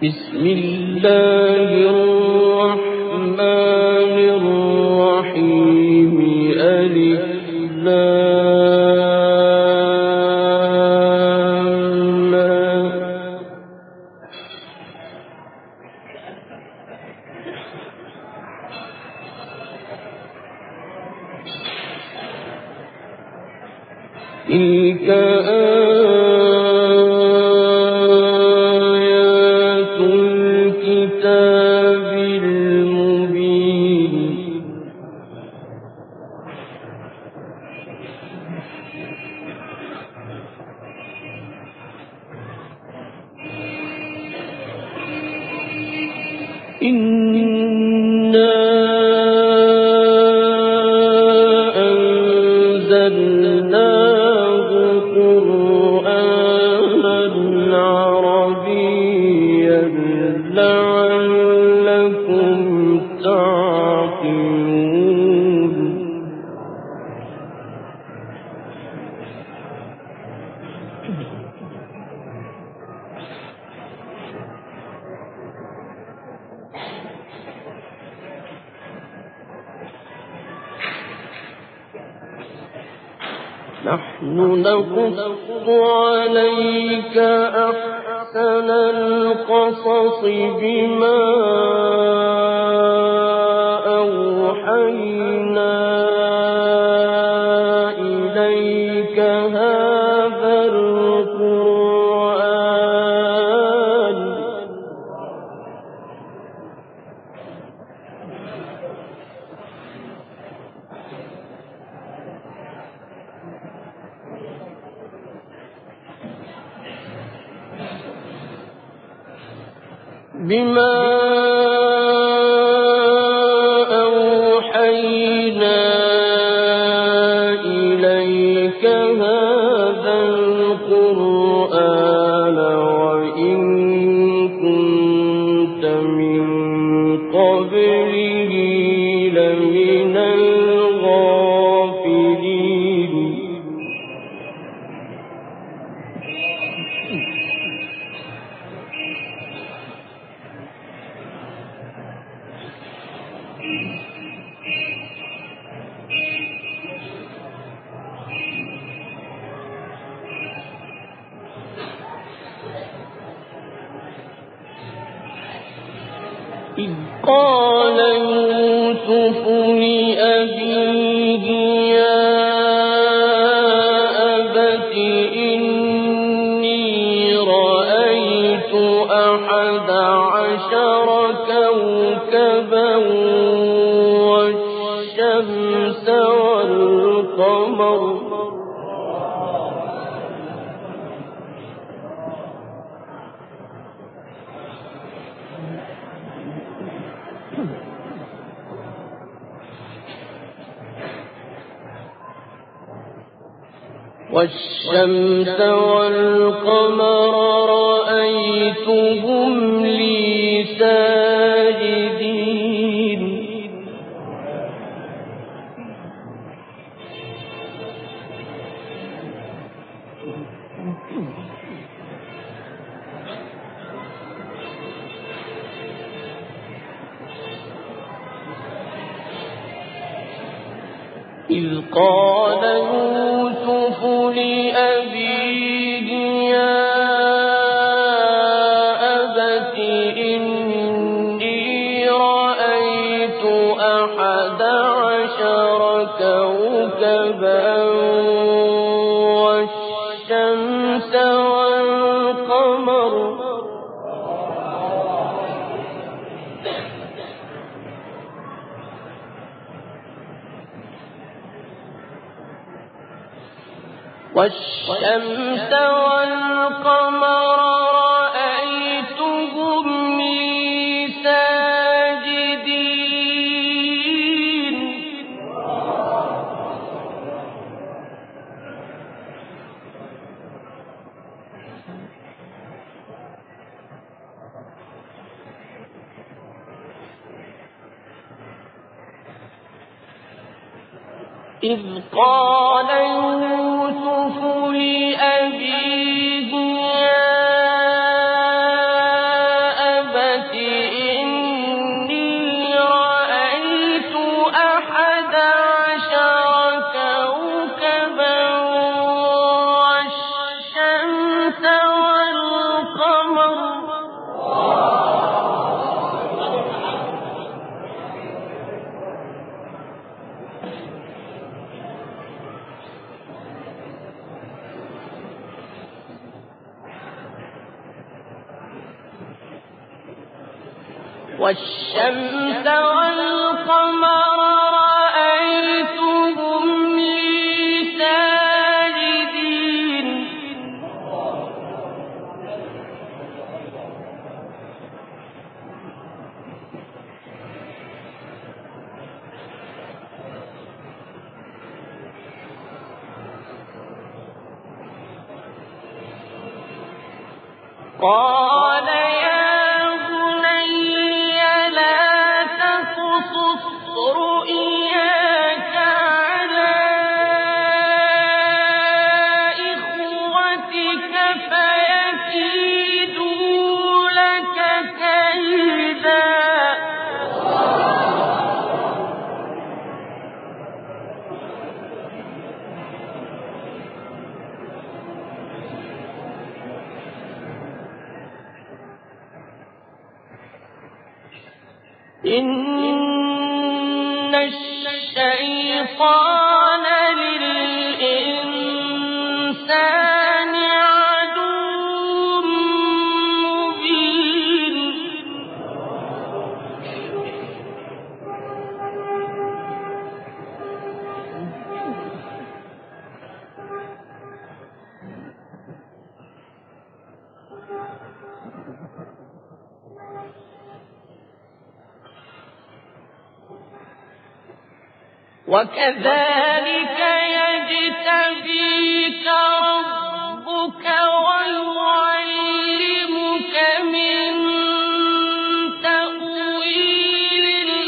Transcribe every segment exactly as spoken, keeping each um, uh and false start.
بسم الله الرحمن الرحيم ألف لام تلك آيات الكتاب المبين إنا أنزلناه قرآنا عربيا لعلكم تعقلون نحن نقص عليك أحسن القصص بما أوحينا إليك هذا القرآن بما أوحينا إليك هذا القرآن وإن كنت من قبله لمن الغافلين إذ قال يوسف لأبيه يا أبت إني رأيت أحد عشر كوكبا والشمس والقمر والشمس والقمر رأيتهم لي ساجدين إذ قال يوسف لأبيه يا أبت إني رأيت أحد عشر كوكبا والشمس والقمر والشمس والقمر رأيتهم لي ساجدين إذ قال يوسف لأبيه يا والشمس والقمر رأيتهم لي ساجدين قال يا بني لا تقصص رؤياك على إخوتك فيكيدوا لك كيدا إن الشيطان للإنسان عدو مبين وكذلك يجتبيك ربك ويعلمك من تأويل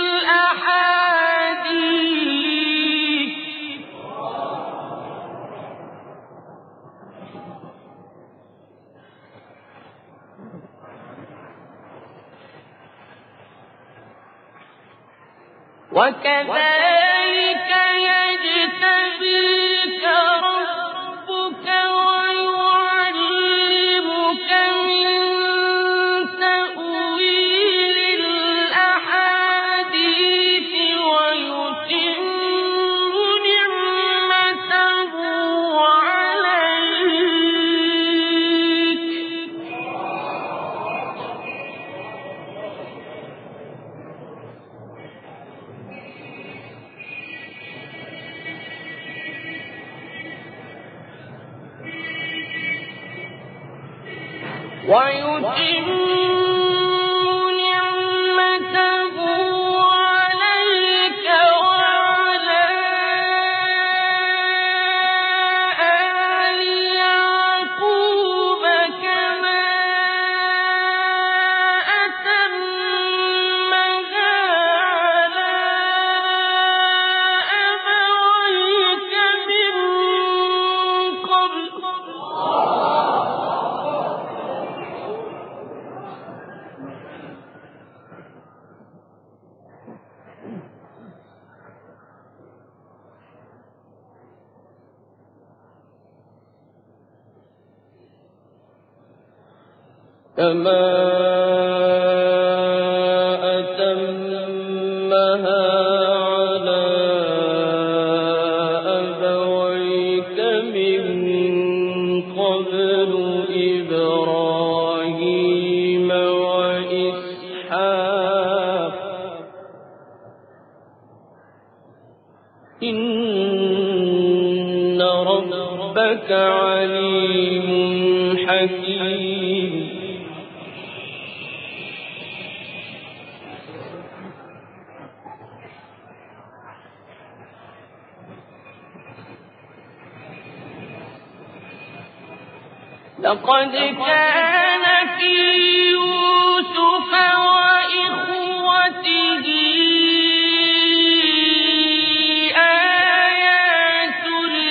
الأحاديث وكذلك يجتبيك ربك ويعلمك من تأويل الأحاديث ويتم نعمته عليك ويتم نعمته عليك وعلى آل يعقوب كما أتمها على أبويك من قبل كما أتمها على أبويك من قبل إبراهيم وإسحاق إن ربك عليم حكيم لقد كان في يوسف وإخوته آيات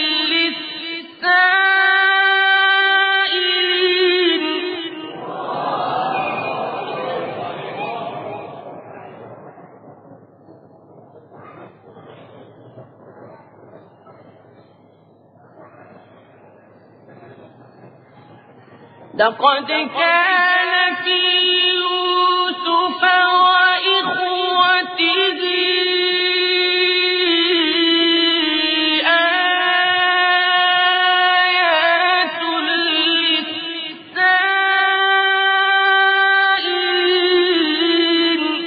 للسائلين لقد كان في يوسف وإخوته آيات للسائلين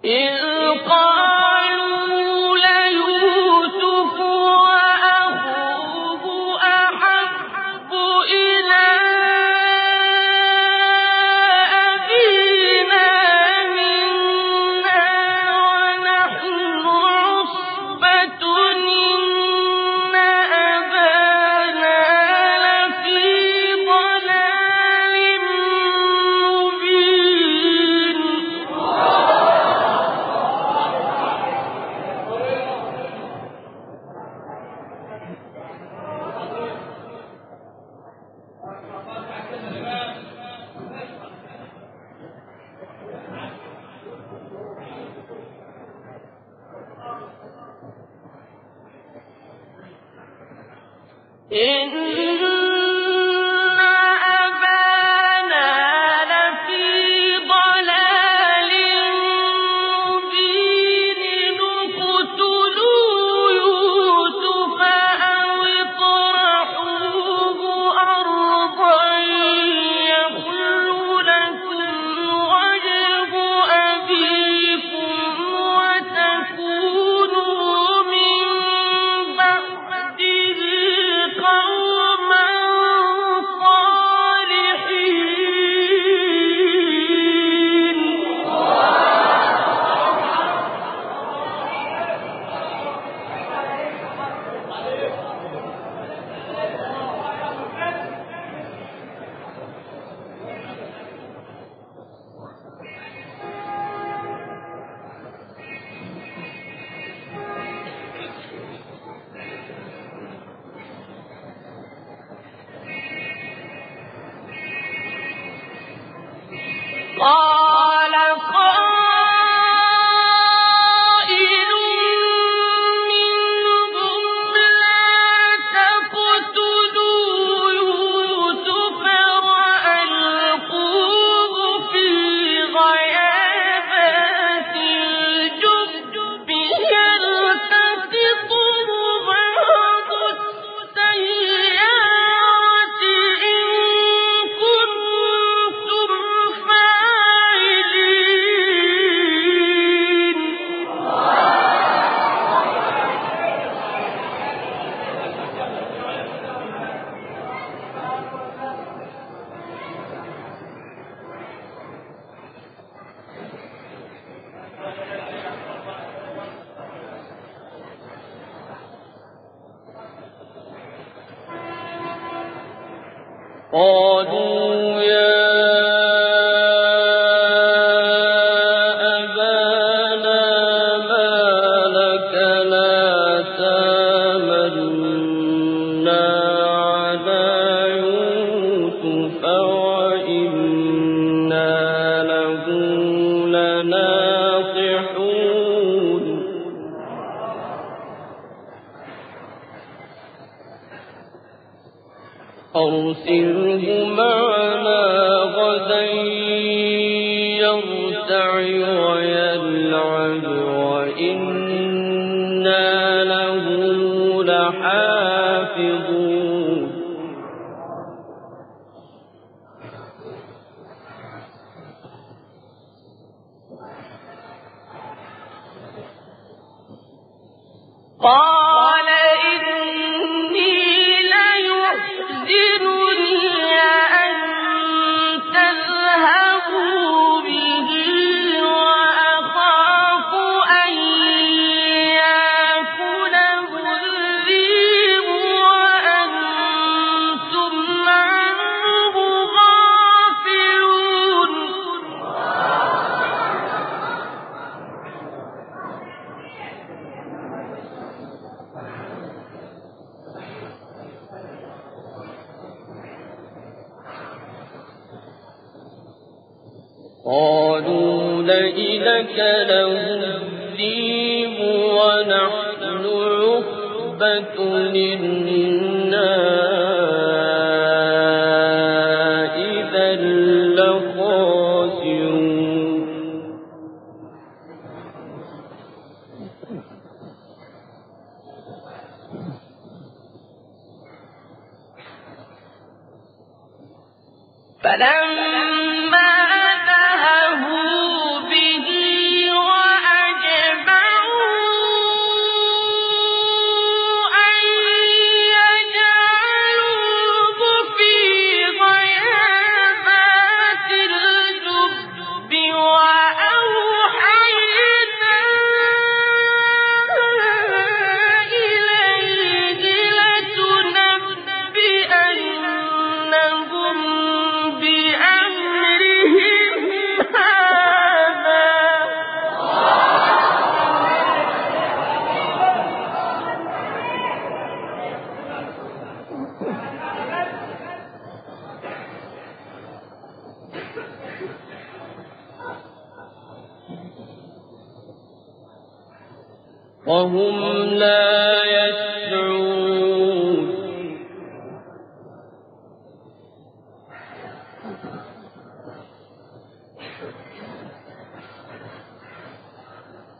قالوا يا أبانا ما لك لا تامنا على يوسف وإنا له لناصحون أرسله معنا غدا يرتع ويلعب وإنا له لحافظون قال إني ليحزنني أن تذهبوا به وأخاف أن يأكله الذئب وأنتم عنه غافلون قالوا لئن أكله الذئب ونحن عصبة إنا إذا لخاسرون فلما ذهبوا به وأخذوا وهم لا يشعرون